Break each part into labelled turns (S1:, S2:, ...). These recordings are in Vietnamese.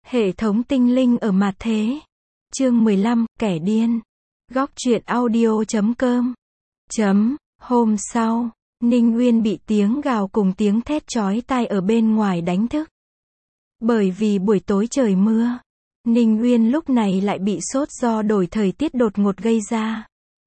S1: Hệ thống tinh linh ở mặt thế. Chương 15, kẻ điên. Góc truyện audio.com. Hôm sau, Ninh Uyên bị tiếng gào cùng tiếng thét chói tai ở bên ngoài đánh thức. Bởi vì buổi tối trời mưa, Ninh Uyên lúc này lại bị sốt do đổi thời tiết đột ngột gây ra.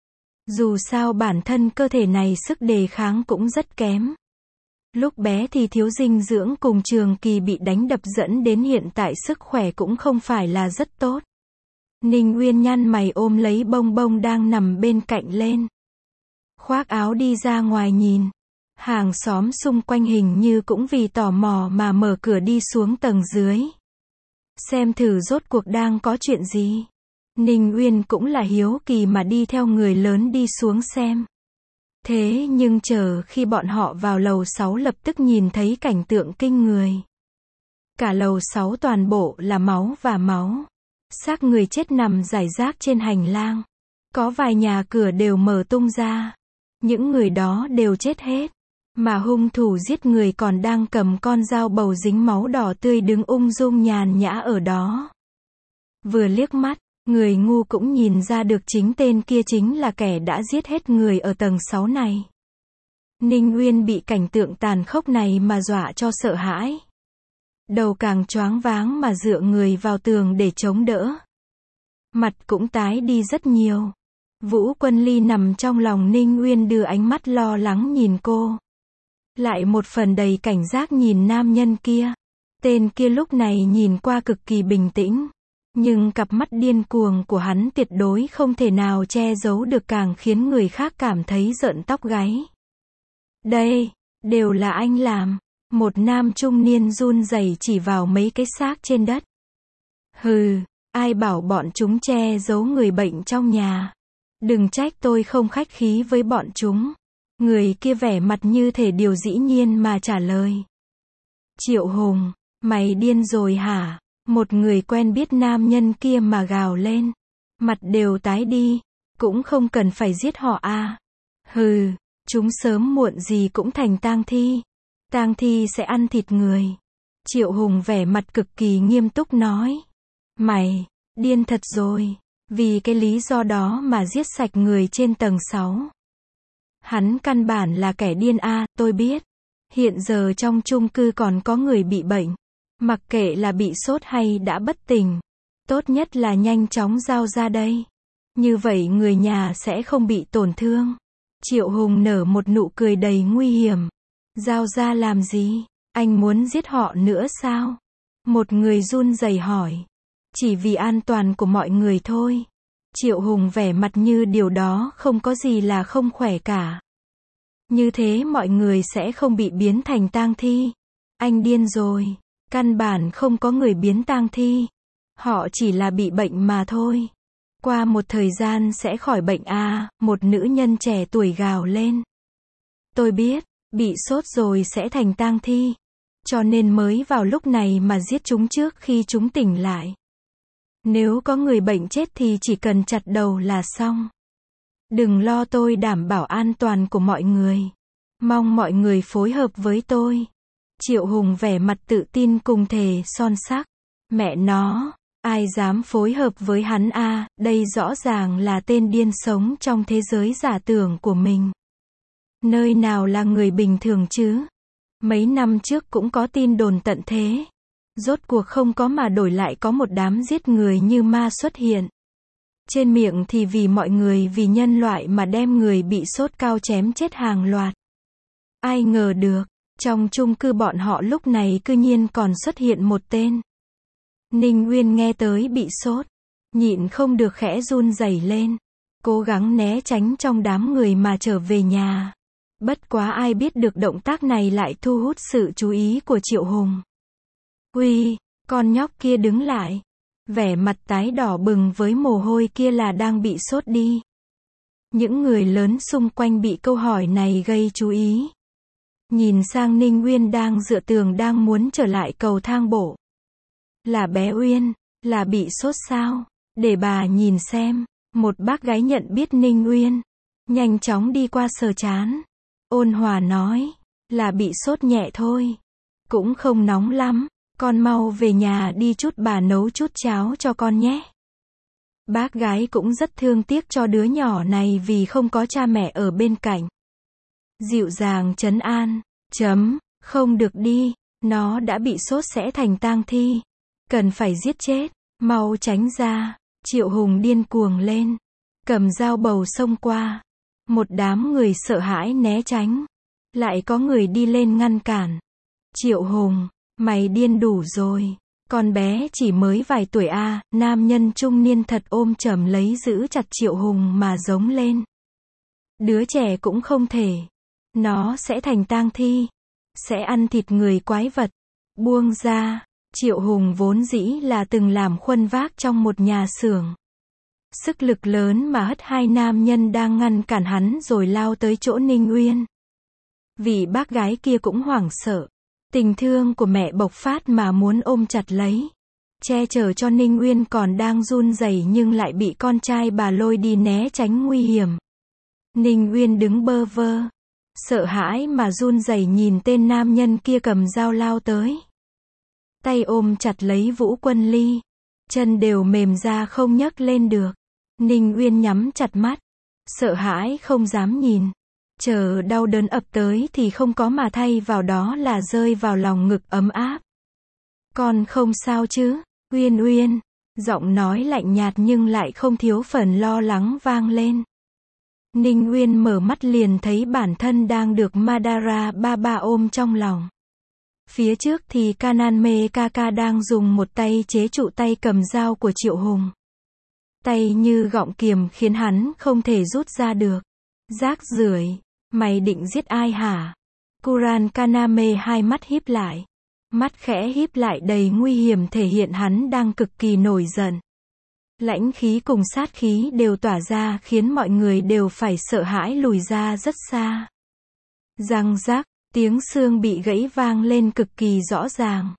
S1: Dù sao bản thân cơ thể này sức đề kháng cũng rất kém. Lúc bé thì thiếu dinh dưỡng cùng trường kỳ bị đánh đập dẫn đến hiện tại sức khỏe cũng không phải là rất tốt. Ninh Uyên nhăn mày ôm lấy Bông Bông đang nằm bên cạnh lên. Khoác áo đi ra ngoài nhìn. Hàng xóm xung quanh hình như cũng vì tò mò mà mở cửa đi xuống tầng dưới. Xem thử rốt cuộc đang có chuyện gì. Ninh Uyên cũng là hiếu kỳ mà đi theo người lớn đi xuống xem. Thế nhưng chờ khi bọn họ vào lầu 6 lập tức nhìn thấy cảnh tượng kinh người. Cả lầu 6 toàn bộ là máu và máu. Xác người chết nằm rải rác trên hành lang. Có vài nhà cửa đều mở tung ra. Những người đó đều chết hết. Mà hung thủ giết người còn đang cầm con dao bầu dính máu đỏ tươi đứng ung dung nhàn nhã ở đó. Vừa liếc mắt, người ngu cũng nhìn ra được chính tên kia chính là kẻ đã giết hết người ở tầng 6 này. Ninh Uyên bị cảnh tượng tàn khốc này mà dọa cho sợ hãi. Đầu càng choáng váng mà dựa người vào tường để chống đỡ. Mặt cũng tái đi rất nhiều. Vũ Quân Ly nằm trong lòng Ninh Uyên đưa ánh mắt lo lắng nhìn cô. Lại một phần đầy cảnh giác nhìn nam nhân kia. Tên kia lúc này nhìn qua cực kỳ bình tĩnh. Nhưng cặp mắt điên cuồng của hắn tuyệt đối không thể nào che giấu được, càng khiến người khác cảm thấy rợn tóc gáy. Đây, đều là anh làm. Một nam trung niên run rẩy chỉ vào mấy cái xác trên đất. Hừ, ai bảo bọn chúng che giấu người bệnh trong nhà. Đừng trách tôi không khách khí với bọn chúng. Người kia vẻ mặt như thể điều dĩ nhiên mà trả lời. Triệu Hùng, mày điên rồi hả? Một người quen biết nam nhân kia mà gào lên. Mặt đều tái đi. Cũng không cần phải giết họ à. Hừ, chúng sớm muộn gì cũng thành tang thi. Tang thi sẽ ăn thịt người. Triệu Hùng vẻ mặt cực kỳ nghiêm túc nói. Mày, điên thật rồi. Vì cái lý do đó mà giết sạch người trên tầng 6. Hắn căn bản là kẻ điên à, tôi biết. Hiện giờ trong chung cư còn có người bị bệnh. Mặc kệ là bị sốt hay đã bất tỉnh. Tốt nhất là nhanh chóng giao ra đây. Như vậy người nhà sẽ không bị tổn thương. Triệu Hùng nở một nụ cười đầy nguy hiểm. Giao ra làm gì? Anh muốn giết họ nữa sao? Một người run rẩy hỏi. Chỉ vì an toàn của mọi người thôi. Triệu Hùng vẻ mặt như điều đó không có gì là không khỏe cả. Như thế mọi người sẽ không bị biến thành tang thi. Anh điên rồi. Căn bản không có người biến tang thi. Họ chỉ là bị bệnh mà thôi. Qua một thời gian sẽ khỏi bệnh à, một nữ nhân trẻ tuổi gào lên. Tôi biết, bị sốt rồi sẽ thành tang thi. Cho nên mới vào lúc này mà giết chúng trước khi chúng tỉnh lại. Nếu có người bệnh chết thì chỉ cần chặt đầu là xong. Đừng lo, tôi đảm bảo an toàn của mọi người. Mong mọi người phối hợp với tôi. Triệu Hùng vẻ mặt tự tin cùng thề son sắc. Mẹ nó, ai dám phối hợp với hắn à, đây rõ ràng là tên điên sống trong thế giới giả tưởng của mình. Nơi nào là người bình thường chứ? Mấy năm trước cũng có tin đồn tận thế. Rốt cuộc không có mà đổi lại có một đám giết người như ma xuất hiện. Trên miệng thì vì mọi người vì nhân loại mà đem người bị sốt cao chém chết hàng loạt. Ai ngờ được, trong chung cư bọn họ lúc này cư nhiên còn xuất hiện một tên. Ninh Uyên nghe tới bị sốt, nhịn không được khẽ run rẩy lên. Cố gắng né tránh trong đám người mà trở về nhà. Bất quá ai biết được động tác này lại thu hút sự chú ý của Triệu Hùng. Uy, con nhóc kia đứng lại. Vẻ mặt tái đỏ bừng với mồ hôi kia là đang bị sốt đi. Những người lớn xung quanh bị câu hỏi này gây chú ý. Nhìn sang Ninh Uyên đang dựa tường đang muốn trở lại cầu thang bộ. Là bé Uyên, là bị sốt sao? Để bà nhìn xem. Một bác gái nhận biết Ninh Uyên. Nhanh chóng đi qua sờ trán. Ôn hòa nói. Là bị sốt nhẹ thôi. Cũng không nóng lắm. Con mau về nhà đi chút, bà nấu chút cháo cho con nhé. Bác gái cũng rất thương tiếc cho đứa nhỏ này vì không có cha mẹ ở bên cạnh. Dịu dàng trấn an, không được đi, nó đã bị sốt sẽ thành tang thi. Cần phải giết chết, mau tránh ra. Triệu Hùng điên cuồng lên, cầm dao bầu xông qua. Một đám người sợ hãi né tránh. Lại có người đi lên ngăn cản. Triệu Hùng, mày điên đủ rồi. Con bé chỉ mới vài tuổi à, nam nhân trung niên thật ôm chầm lấy giữ chặt Triệu Hùng mà giống lên. Đứa trẻ cũng không thể. Nó sẽ thành tang thi. Sẽ ăn thịt người quái vật. Buông ra. Triệu Hùng vốn dĩ là từng làm khuân vác trong một nhà xưởng. Sức lực lớn mà hất hai nam nhân đang ngăn cản hắn rồi lao tới chỗ Ninh Uyên. Vì bác gái kia cũng hoảng sợ. Tình thương của mẹ bộc phát mà muốn ôm chặt lấy. Che chở cho Ninh Uyên còn đang run rẩy nhưng lại bị con trai bà lôi đi né tránh nguy hiểm. Ninh Uyên đứng bơ vơ. Sợ hãi mà run rẩy nhìn tên nam nhân kia cầm dao lao tới. Tay ôm chặt lấy Vũ Quân Ly. Chân đều mềm ra không nhấc lên được. Ninh Uyên nhắm chặt mắt. Sợ hãi không dám nhìn. Chờ đau đớn ập tới thì không có mà thay vào đó là rơi vào lòng ngực ấm áp. Con không sao chứ, Uyên Uyên. Giọng nói lạnh nhạt nhưng lại không thiếu phần lo lắng vang lên. Ninh Uyên mở mắt liền thấy bản thân đang được Madara Baba ôm trong lòng. Phía trước thì Kaname Kaka đang dùng một tay chế trụ tay cầm dao của Triệu Hùng. Tay như gọng kiềm khiến hắn không thể rút ra được. Rác rưởi, mày định giết ai hả? Kuran Kaname hai mắt híp lại. Mắt khẽ híp lại đầy nguy hiểm thể hiện hắn đang cực kỳ nổi giận. Lãnh khí cùng sát khí đều tỏa ra khiến mọi người đều phải sợ hãi lùi ra rất xa. Răng rác, tiếng xương bị gãy vang lên cực kỳ rõ ràng.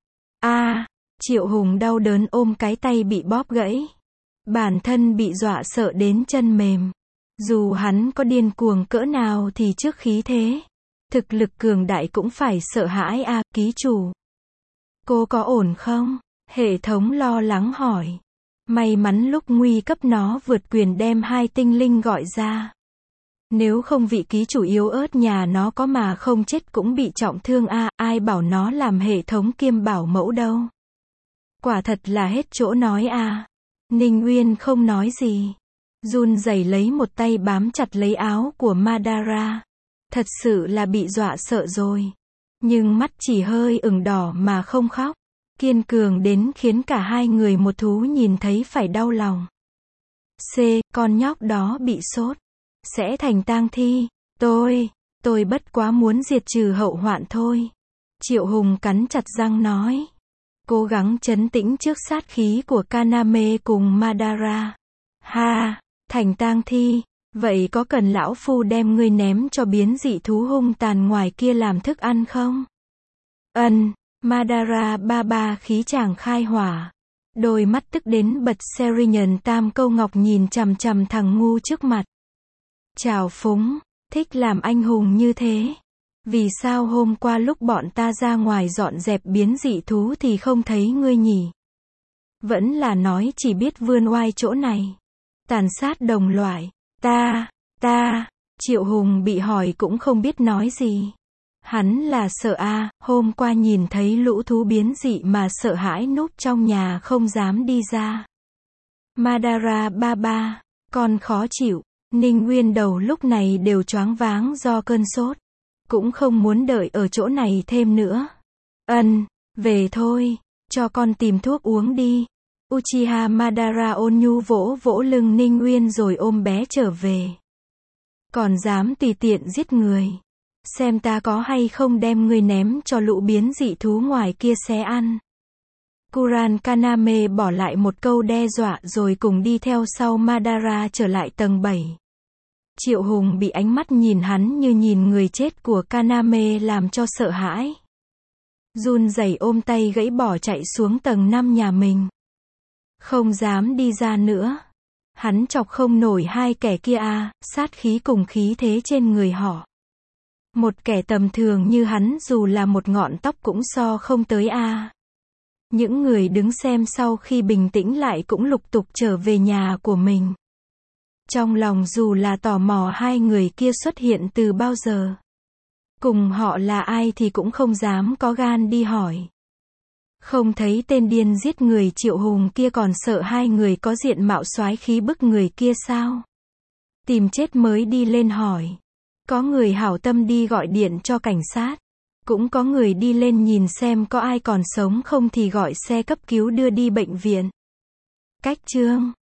S1: Triệu Hùng đau đớn ôm cái tay bị bóp gãy. Bản thân bị dọa sợ đến chân mềm. Dù hắn có điên cuồng cỡ nào thì trước khí thế, thực lực cường đại cũng phải sợ hãi ký chủ. Cô có ổn không? Hệ thống lo lắng hỏi. May mắn lúc nguy cấp nó vượt quyền đem hai tinh linh gọi ra. Nếu không vị ký chủ yếu ớt nhà nó có mà không chết cũng bị trọng thương ai bảo nó làm hệ thống kiêm bảo mẫu đâu. Quả thật là hết chỗ nói Ninh Uyên không nói gì. Run rẩy lấy một tay bám chặt lấy áo của Madara. Thật sự là bị dọa sợ rồi. Nhưng mắt chỉ hơi ửng đỏ mà không khóc. Kiên cường đến khiến cả hai người một thú nhìn thấy phải đau lòng. Con nhóc đó bị sốt. Sẽ thành tang thi. Tôi bất quá muốn diệt trừ hậu hoạn thôi. Triệu Hùng cắn chặt răng nói. Cố gắng trấn tĩnh trước sát khí của Kaname cùng Madara. Thành tang thi. Vậy có cần lão phu đem ngươi ném cho biến dị thú hung tàn ngoài kia làm thức ăn không? Madara Baba khí chàng khai hỏa. Đôi mắt tức đến bật Serian tam câu ngọc nhìn chằm chằm thằng ngu trước mặt. Trào phúng, thích làm anh hùng như thế. Vì sao hôm qua lúc bọn ta ra ngoài dọn dẹp biến dị thú thì không thấy ngươi nhỉ? Vẫn là nói chỉ biết vươn oai chỗ này. Tàn sát đồng loại. Triệu Hùng bị hỏi cũng không biết nói gì. Hắn là sợ hôm qua nhìn thấy lũ thú biến dị mà sợ hãi núp trong nhà không dám đi ra. Madara Baba, con khó chịu. Ninh Uyên đầu lúc này đều choáng váng do cơn sốt. Cũng không muốn đợi ở chỗ này thêm nữa. Về thôi, cho con tìm thuốc uống đi. Uchiha Madara ôn nhu vỗ vỗ lưng Ninh Uyên rồi ôm bé trở về. Còn dám tùy tiện giết người. Xem ta có hay không đem ngươi ném cho lũ biến dị thú ngoài kia xé ăn. Kuran Kaname bỏ lại một câu đe dọa rồi cùng đi theo sau Madara trở lại tầng 7. Triệu Hùng bị ánh mắt nhìn hắn như nhìn người chết của Kaname làm cho sợ hãi. Run rẩy ôm tay gãy bỏ chạy xuống tầng 5 nhà mình. Không dám đi ra nữa. Hắn chọc không nổi hai kẻ kia sát khí cùng khí thế trên người họ. Một kẻ tầm thường như hắn dù là một ngọn tóc cũng so không tới Những người đứng xem sau khi bình tĩnh lại cũng lục tục trở về nhà của mình. Trong lòng dù là tò mò hai người kia xuất hiện từ bao giờ. Cùng họ là ai thì cũng không dám có gan đi hỏi. Không thấy tên điên giết người Triệu Hùng kia còn sợ hai người có diện mạo soái khí bức người kia sao? Tìm chết mới đi lên hỏi. Có người hảo tâm đi gọi điện cho cảnh sát. Cũng có người đi lên nhìn xem có ai còn sống không thì gọi xe cấp cứu đưa đi bệnh viện. Cách chương